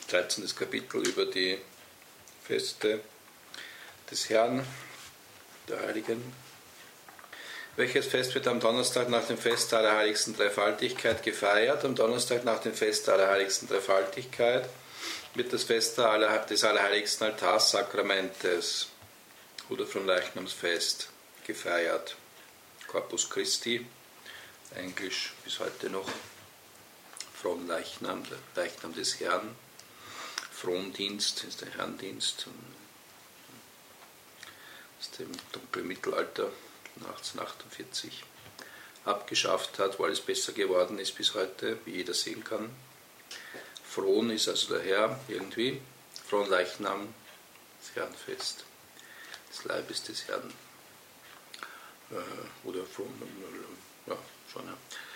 13. Kapitel über die Feste des Herrn, der Heiligen. Welches Fest wird am Donnerstag nach dem Fest der Allerheiligsten Dreifaltigkeit gefeiert? Am Donnerstag nach dem Fest der Allerheiligsten Dreifaltigkeit wird das Fest des Allerheiligsten Altarsakramentes oder Fronleichnamsfest gefeiert. Corpus Christi, Englisch bis heute noch Fronleichnam, der Leichnam des Herrn. Frondienst ist der Herrendienst aus dem dunklen Mittelalter 1848 abgeschafft hat, wo alles besser geworden ist bis heute, wie jeder sehen kann. Fron ist also der Herr irgendwie, Fronleichnam, das Herrenfest des Leibes des Herrn. Oder Fron, ja, schon. Ja.